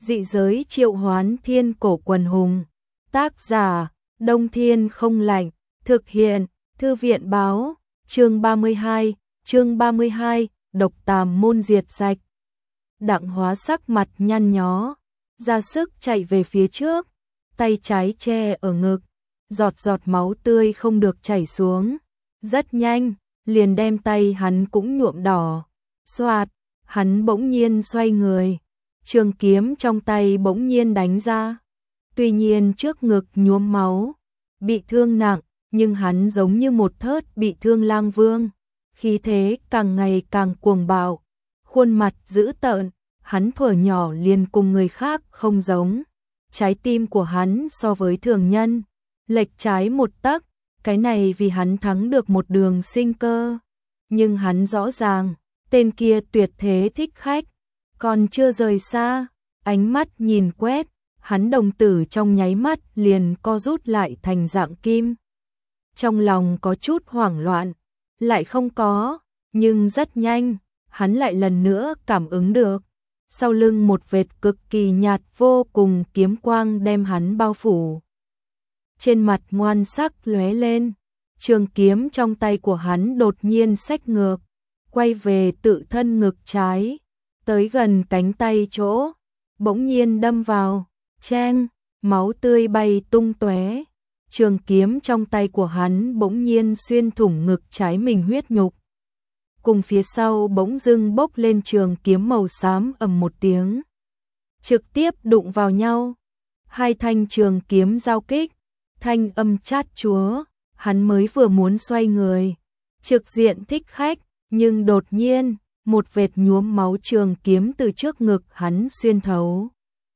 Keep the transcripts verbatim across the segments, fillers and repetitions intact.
Dị giới triệu hoán thiên cổ quần hùng. Tác giả, Đông Thiên không lạnh. Thực hiện, Thư viện báo. Chương ba mươi hai, chương ba mươi hai, độc tàm môn diệt sạch. Đặng Hóa sắc mặt nhăn nhó, ra sức chạy về phía trước, tay trái che ở ngực, giọt giọt máu tươi không được chảy xuống. Rất nhanh, liền đem tay hắn cũng nhuộm đỏ. Xoạt, hắn bỗng nhiên xoay người, trường kiếm trong tay bỗng nhiên đánh ra. Tuy nhiên trước ngực nhuốm máu, bị thương nặng, nhưng hắn giống như một thớt bị thương lang vương, khí thế càng ngày càng cuồng bạo, khuôn mặt dữ tợn, hắn thuở nhỏ liền cùng người khác không giống. Trái tim của hắn so với thường nhân lệch trái một tấc, cái này vì hắn thắng được một đường sinh cơ, nhưng hắn rõ ràng, tên kia tuyệt thế thích khách, còn chưa rời xa, ánh mắt nhìn quét, hắn đồng tử trong nháy mắt liền co rút lại thành dạng kim. Trong lòng có chút hoảng loạn, lại không có, nhưng rất nhanh, hắn lại lần nữa cảm ứng được. Sau lưng một vệt cực kỳ nhạt vô cùng kiếm quang đem hắn bao phủ. Trên mặt ngoan sắc lóe lên, trường kiếm trong tay của hắn đột nhiên xách ngược, quay về tự thân ngực trái, tới gần cánh tay chỗ, bỗng nhiên đâm vào, cheng, máu tươi bay tung tóe. Trường kiếm trong tay của hắn bỗng nhiên xuyên thủng ngực trái mình huyết nhục. Cùng phía sau bỗng dưng bốc lên trường kiếm màu xám ầm một tiếng, trực tiếp đụng vào nhau. Hai thanh trường kiếm giao kích, thanh âm chát chúa, hắn mới vừa muốn xoay người, trực diện thích khách, nhưng đột nhiên, một vệt nhuốm máu trường kiếm từ trước ngực hắn xuyên thấu,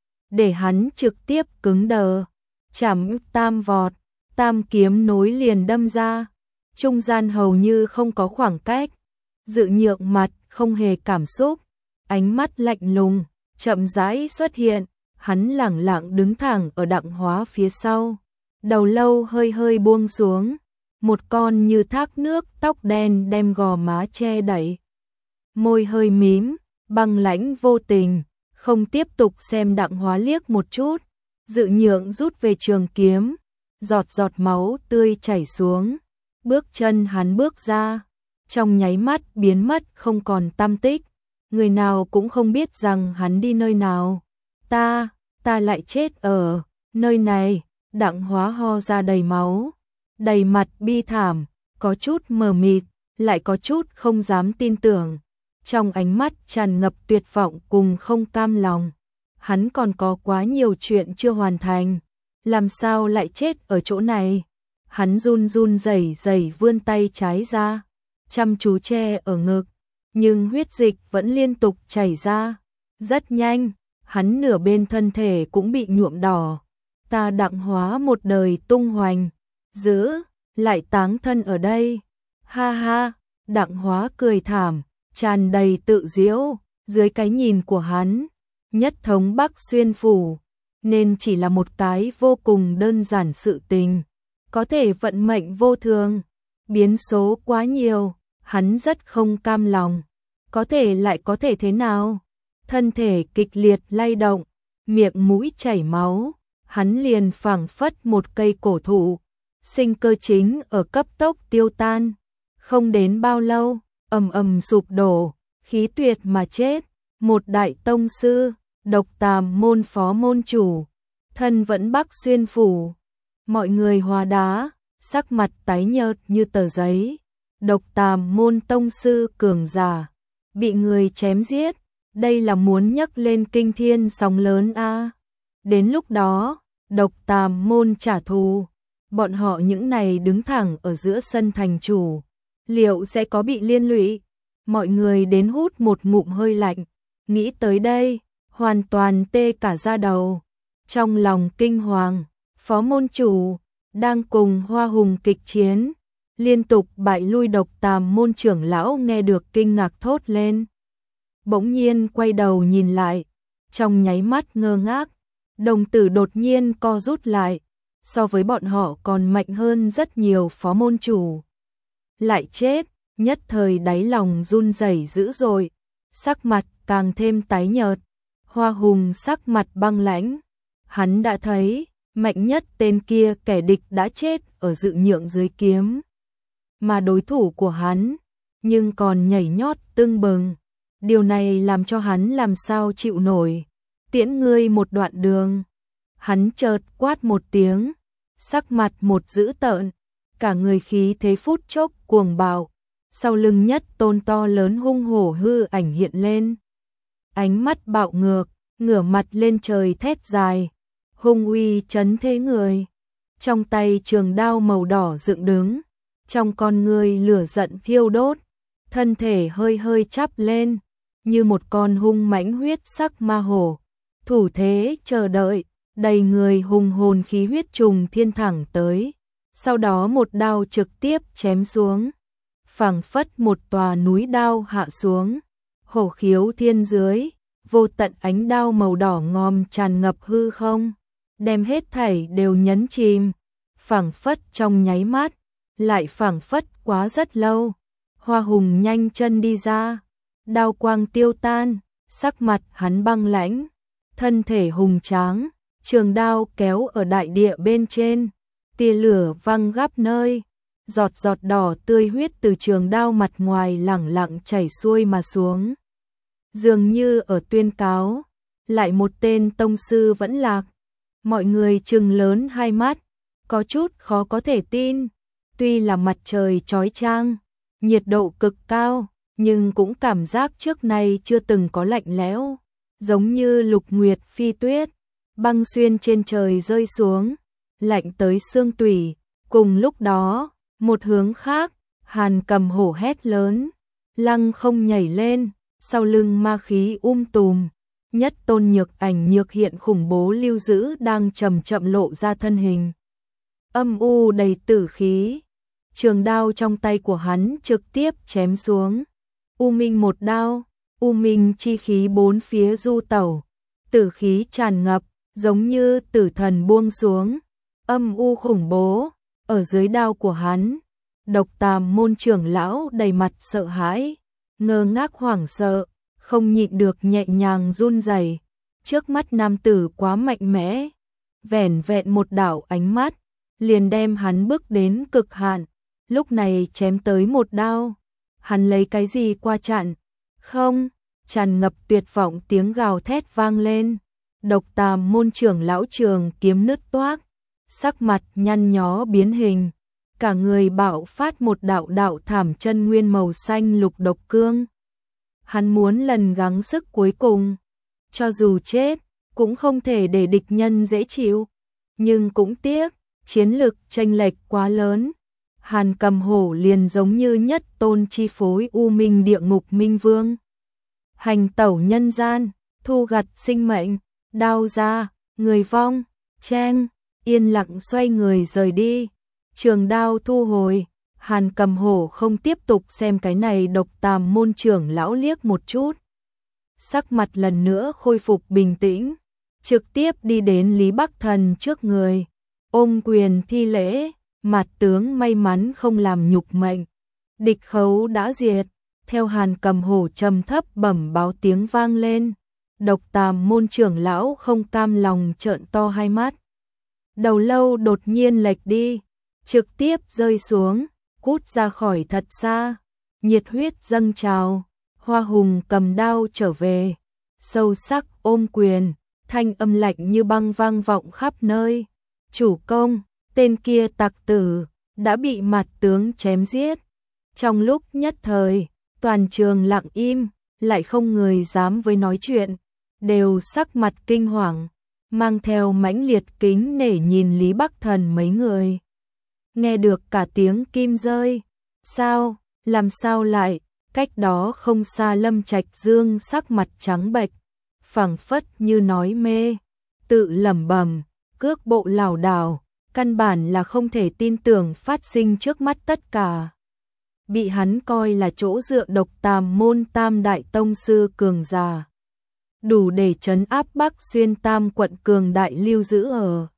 để hắn trực tiếp cứng đờ. Chảm tam vọt, tam kiếm nối liền đâm ra, trung gian hầu như không có khoảng cách. Dự Nhượng mặt không hề cảm xúc, ánh mắt lạnh lùng, chậm rãi xuất hiện, hắn lẳng lặng đứng thẳng ở Đặng Hóa phía sau, đầu lâu hơi hơi buông xuống, một con như thác nước tóc đen đem gò má che đậy. Môi hơi mím, băng lãnh vô tình, không tiếp tục xem Đặng Hóa liếc một chút. Dự Nhượng rút về trường kiếm, giọt giọt máu tươi chảy xuống, bước chân hắn bước ra, trong nháy mắt biến mất không còn tăm tích, người nào cũng không biết rằng hắn đi nơi nào. Ta, ta lại chết ở nơi này. Đặng Hóa ho ra đầy máu, đầy mặt bi thảm, có chút mờ mịt, lại có chút không dám tin tưởng, trong ánh mắt tràn ngập tuyệt vọng cùng không cam lòng. Hắn còn có quá nhiều chuyện chưa hoàn thành, làm sao lại chết ở chỗ này? Hắn run run rẩy rẩy vươn tay trái ra, chăm chú che ở ngực, nhưng huyết dịch vẫn liên tục chảy ra. Rất nhanh, hắn nửa bên thân thể cũng bị nhuộm đỏ. Ta Đặng Hóa một đời tung hoành, giữ, lại táng thân ở đây. Ha ha, Đặng Hóa cười thảm, tràn đầy tự giễu, dưới cái nhìn của hắn, nhất thống Bắc Xuyên phủ, nên chỉ là một cái vô cùng đơn giản sự tình, có thể vận mệnh vô thường, biến số quá nhiều, hắn rất không cam lòng, có thể lại có thể thế nào? Thân thể kịch liệt lay động, miệng mũi chảy máu, hắn liền phảng phất một cây cổ thụ, sinh cơ chính ở cấp tốc tiêu tan, không đến bao lâu, ầm ầm sụp đổ, khí tuyệt mà chết. Một đại tông sư, độc tàm môn phó môn chủ, thân vẫn Bắc Xuyên phủ, mọi người hóa đá, sắc mặt tái nhợt như tờ giấy. Độc tàm môn tông sư cường giả, bị người chém giết, đây là muốn nhấc lên kinh thiên sóng lớn a. À. Đến lúc đó, độc tàm môn trả thù, bọn họ những này đứng thẳng ở giữa sân thành chủ, liệu sẽ có bị liên lụy? Mọi người đến hút một ngụm hơi lạnh, nghĩ tới đây, hoàn toàn tê cả da đầu. Trong lòng kinh hoàng, phó môn chủ đang cùng Hoa Hùng kịch chiến, liên tục bại lui độc tàm môn trưởng lão nghe được kinh ngạc thốt lên. Bỗng nhiên quay đầu nhìn lại, trong nháy mắt ngơ ngác, đồng tử đột nhiên co rút lại, so với bọn họ còn mạnh hơn rất nhiều phó môn chủ. Lại chết, nhất thời đáy lòng run rẩy dữ dội, sắc mặt càng thêm tái nhợt. Hoa Hùng sắc mặt băng lãnh, hắn đã thấy, mạnh nhất tên kia kẻ địch đã chết ở dự nhượng dưới kiếm. Mà đối thủ của hắn, nhưng còn nhảy nhót tưng bừng. Điều này làm cho hắn làm sao chịu nổi. Tiễn ngươi một đoạn đường. Hắn chợt quát một tiếng, sắc mặt một dữ tợn, cả người khí thế phút chốc cuồng bạo. Sau lưng nhất tôn to lớn hung hổ hư ảnh hiện lên. Ánh mắt bạo ngược, ngửa mặt lên trời thét dài, hung uy chấn thế người. Trong tay trường đao màu đỏ dựng đứng, trong con người lửa giận thiêu đốt, thân thể hơi hơi chắp lên, như một con hung mãnh huyết sắc ma hổ. Thủ thế chờ đợi, đầy người hùng hồn khí huyết trùng thiên thẳng tới. Sau đó một đao trực tiếp chém xuống, phảng phất một tòa núi đao hạ xuống. Hổ khiếu thiên dưới, vô tận ánh đao màu đỏ ngòm tràn ngập hư không, đem hết thảy đều nhấn chìm. Phảng phất trong nháy mắt, lại phảng phất quá rất lâu. Hoa Hùng nhanh chân đi ra, đao quang tiêu tan, sắc mặt hắn băng lãnh, thân thể hùng tráng, trường đao kéo ở đại địa bên trên, tia lửa văng gắp nơi, giọt giọt đỏ tươi huyết từ trường đao mặt ngoài lẳng lặng chảy xuôi mà xuống. Dường như ở tuyên cáo, lại một tên tông sư vẫn lạc. Mọi người trừng lớn hai mắt, có chút khó có thể tin. Tuy là mặt trời chói chang, nhiệt độ cực cao, nhưng cũng cảm giác trước nay chưa từng có lạnh lẽo, giống như lục nguyệt phi tuyết, băng xuyên trên trời rơi xuống, lạnh tới xương tủy. Cùng lúc đó, một hướng khác, Hàn Cầm hổ hét lớn, lăng không nhảy lên, sau lưng ma khí um tùm, nhất tôn nhược ảnh nhược hiện khủng bố lưu giữ đang chậm chậm lộ ra thân hình. Âm u đầy tử khí, trường đao trong tay của hắn trực tiếp chém xuống. U minh một đao, u minh chi khí bốn phía du tẩu, tử khí tràn ngập, giống như tử thần buông xuống, âm u khủng bố. Ở dưới đao của hắn, Độc Tàm môn trưởng lão đầy mặt sợ hãi, ngơ ngác hoảng sợ, không nhịn được nhẹ nhàng run rẩy. Trước mắt nam tử quá mạnh mẽ, vẻn vẹn một đạo ánh mắt liền đem hắn bước đến cực hạn. Lúc này chém tới một đao, hắn lấy cái gì qua chặn? Không, tràn ngập tuyệt vọng tiếng gào thét vang lên. Độc Tàm môn trưởng lão trường kiếm nứt toác, sắc mặt nhăn nhó biến hình, cả người bạo phát một đạo đạo thảm chân nguyên màu xanh lục độc cương. Hắn muốn lần gắng sức cuối cùng, cho dù chết, cũng không thể để địch nhân dễ chịu, nhưng cũng tiếc, chiến lực chênh lệch quá lớn. Hàn Cầm hổ liền giống như nhất tôn chi phối u minh địa ngục minh vương, hành tẩu nhân gian, thu gặt sinh mệnh, đao ra, người vong, chen, yên lặng xoay người rời đi. Trường đao thu hồi, Hàn Cầm hổ không tiếp tục xem cái này Độc Tàm môn trưởng lão liếc một chút. Sắc mặt lần nữa khôi phục bình tĩnh, trực tiếp đi đến Lý Bắc Thần trước người, ôm quyền thi lễ. Mạt tướng may mắn không làm nhục mệnh, địch khấu đã diệt. Theo Hàn Cầm hổ trầm thấp bẩm báo tiếng vang lên, Độc Tàm môn trưởng lão không cam lòng trợn to hai mắt. Đầu lâu đột nhiên lệch đi, trực tiếp rơi xuống, cút ra khỏi thật xa. Nhiệt huyết dâng trào, Hoa Hùng cầm đao trở về, sâu sắc ôm quyền, thanh âm lạnh như băng vang vọng khắp nơi. Chủ công, tên kia tặc tử đã bị Mạt tướng chém giết. Trong lúc nhất thời, toàn trường lặng im, lại không người dám với nói chuyện, đều sắc mặt kinh hoàng, mang theo mãnh liệt kính nể nhìn Lý Bắc Thần mấy người. Nghe được cả tiếng kim rơi, sao, làm sao lại? Cách đó không xa Lâm Trạch Dương sắc mặt trắng bệch, phảng phất như nói mê, tự lẩm bẩm, cước bộ lảo đảo, căn bản là không thể tin tưởng phát sinh trước mắt tất cả. Bị hắn coi là chỗ dựa Độc Tàm môn tam đại tông sư cường giả, đủ để trấn áp Bắc Xuyên tam quận cường đại lưu giữ ở.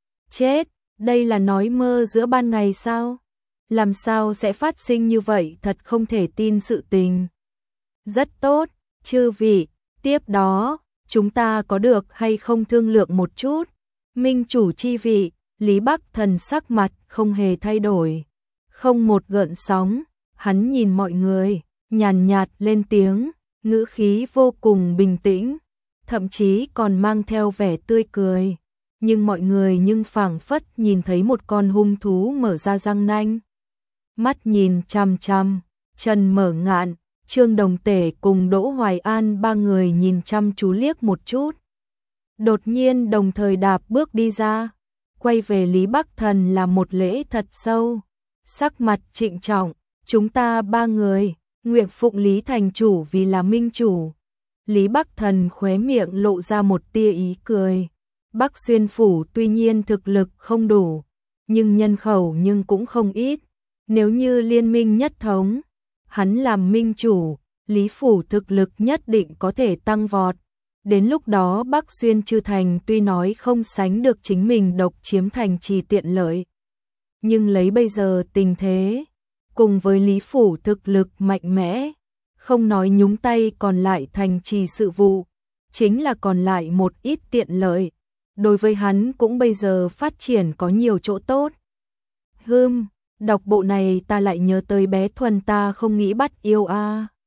Chết, đây là nói mơ giữa ban ngày sao? Làm sao sẽ phát sinh như vậy, thật không thể tin sự tình. Rất tốt, chư vị, tiếp đó, chúng ta có được hay không thương lượng một chút? Minh chủ chi vị, Lý Bắc Thần sắc mặt không hề thay đổi, không một gợn sóng, hắn nhìn mọi người, nhàn nhạt lên tiếng, ngữ khí vô cùng bình tĩnh, thậm chí còn mang theo vẻ tươi cười. Nhưng mọi người nhưng phảng phất nhìn thấy một con hung thú mở ra răng nanh. Mắt nhìn chằm chằm, Trần Mở Ngạn, Trương Đồng Tể cùng Đỗ Hoài An ba người nhìn chăm chú liếc một chút. Đột nhiên đồng thời đạp bước đi ra, quay về Lý Bắc Thần là một lễ thật sâu, sắc mặt trịnh trọng, chúng ta ba người, nguyện phụng Lý thành chủ vì là minh chủ. Lý Bắc Thần khóe miệng lộ ra một tia ý cười. Bắc Xuyên phủ tuy nhiên thực lực không đủ, nhưng nhân khẩu nhưng cũng không ít. Nếu như liên minh nhất thống, hắn làm minh chủ, Lý phủ thực lực nhất định có thể tăng vọt. Đến lúc đó Bắc Xuyên Chư Thành tuy nói không sánh được chính mình độc chiếm thành trì tiện lợi, nhưng lấy bây giờ tình thế, cùng với Lý phủ thực lực mạnh mẽ, không nói nhúng tay còn lại thành trì sự vụ, chính là còn lại một ít tiện lợi. Đối với hắn cũng bây giờ phát triển có nhiều chỗ tốt. Hừm, đọc bộ này ta lại nhớ tới bé Thuần ta không nghĩ bắt yêu a. À.